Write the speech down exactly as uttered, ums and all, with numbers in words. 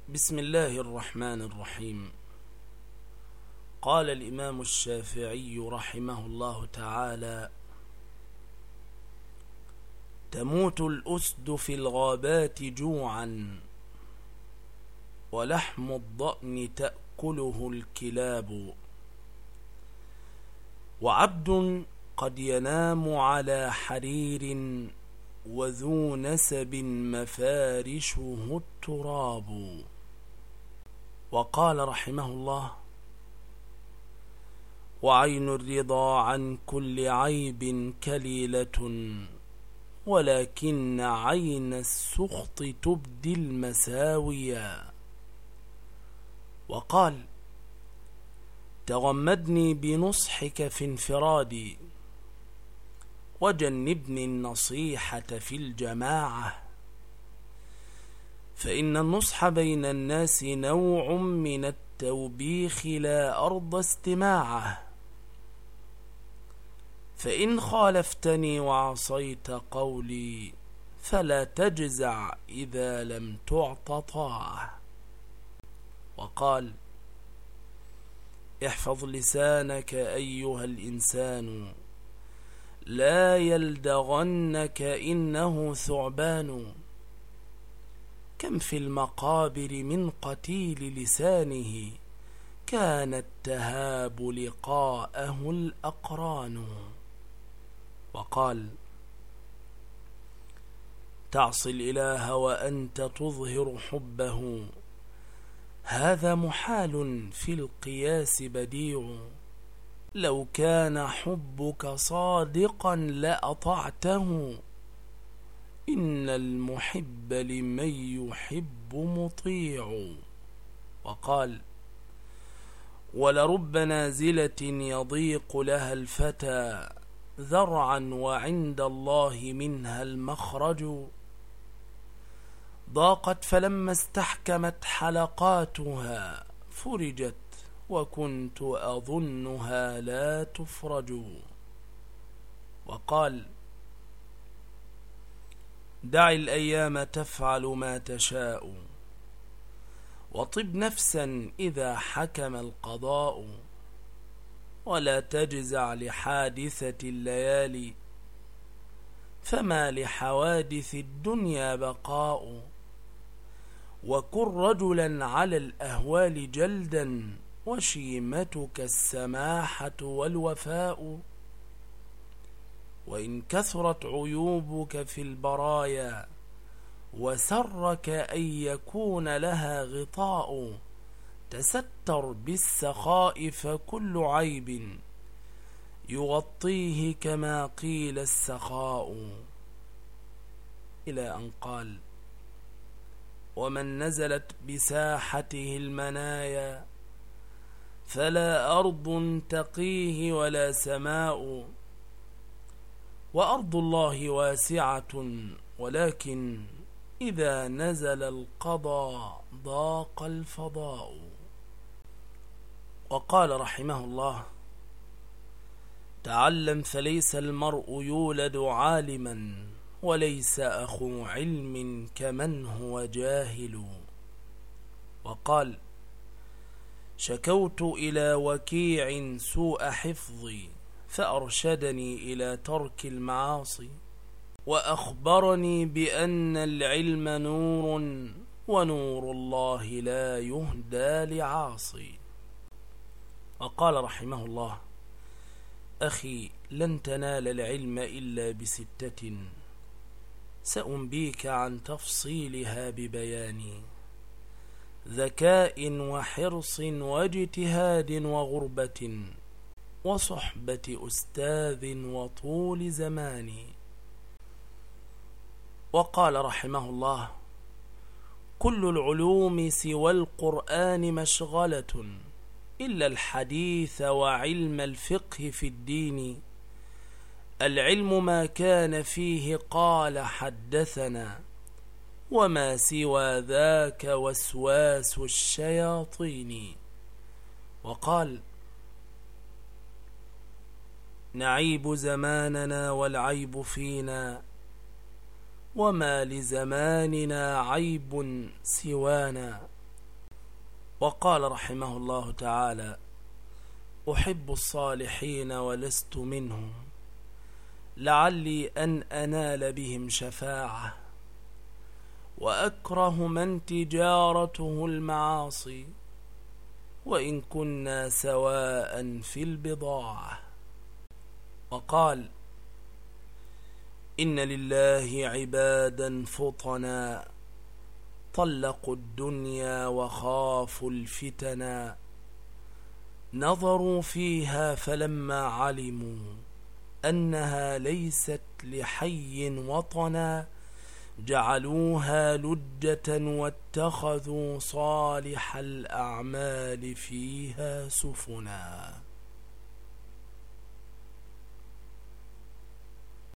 بسم الله الرحمن الرحيم. قال الإمام الشافعي رحمه الله تعالى: تموت الأسد في الغابات جوعا، ولحم الضأن تأكله الكلاب، وعبد قد ينام على حرير، وذو نسب مفارشه التراب. وقال رحمه الله: وعين الرضا عن كل عيب كليلة، ولكن عين السخط تبدي المساويا. وقال: تغمدني بنصحك في انفرادي، وجنبني النصيحة في الجماعة، فإن النصح بين الناس نوع من التوبيخ لا أرضى استماعه، فإن خالفتني وعصيت قولي، فلا تجزع إذا لم تعط طاعة. وقال: احفظ لسانك أيها الإنسان، لا يلدغنك إنه ثعبان. كم في المقابر من قتيل لسانه، كانت تهاب لقاءه الأقران. وقال: تعصي الإله وأنت تظهر حبه، هذا محال في القياس بديع. لو كان حبك صادقا لأطعته، إن المحب لمن يحب مطيع. وقال: ولرب نازلة يضيق لها الفتى، ذرعا وعند الله منها المخرج. ضاقت فلما استحكمت حلقاتها، فرجت وكنت أظنها لا تفرج. وقال: دع الأيام تفعل ما تشاء، وطب نفسا إذا حكم القضاء، ولا تجزع لحادثة الليالي، فما لحوادث الدنيا بقاء. وكن رجلا على الأهوال جلدا، وشيمتك السماحة والوفاء. وإن كثرت عيوبك في البرايا، وسرك أن يكون لها غطاء، تستر بالسخاء فكل عيب يغطيه كما قيل السخاء. إلى أن قال: ومن نزلت بساحته المنايا، فلا أرض تقيه ولا سماء. وأرض الله واسعة، ولكن إذا نزل القضاء ضاق الفضاء. وقال رحمه الله: تعلم فليس المرء يولد عالما، وليس أخو علم كمن هو جاهل. وقال: شكوت إلى وكيع سوء حفظي، فأرشدني إلى ترك المعاصي، وأخبرني بأن العلم نور، ونور الله لا يهدى لعاصي. وقال رحمه الله: أخي، لن تنال العلم إلا بستة، سأنبيك عن تفصيلها ببياني: ذكاء وحرص واجتهاد وغربة، وصحبة أستاذ وطول زمان. وقال رحمه الله: كل العلوم سوى القرآن مشغلة، إلا الحديث وعلم الفقه في الدين. العلم ما كان فيه قال حدثنا، وما سوى ذاك وسواس الشياطين. وقال: نعيب زماننا والعيب فينا، وما لزماننا عيب سوانا، وقال رحمه الله تعالى: أحب الصالحين ولست منهم، لعلي أن أنال بهم شفاعة، وأكره من تجارته المعاصي، وإن كنا سواء في البضاعة. وقال: إن لله عبادا فطنا، طلقوا الدنيا وخافوا الفتنا، نظروا فيها فلما علموا أنها ليست لحي وطنا، جعلوها لجة واتخذوا صالح الأعمال فيها سفنا.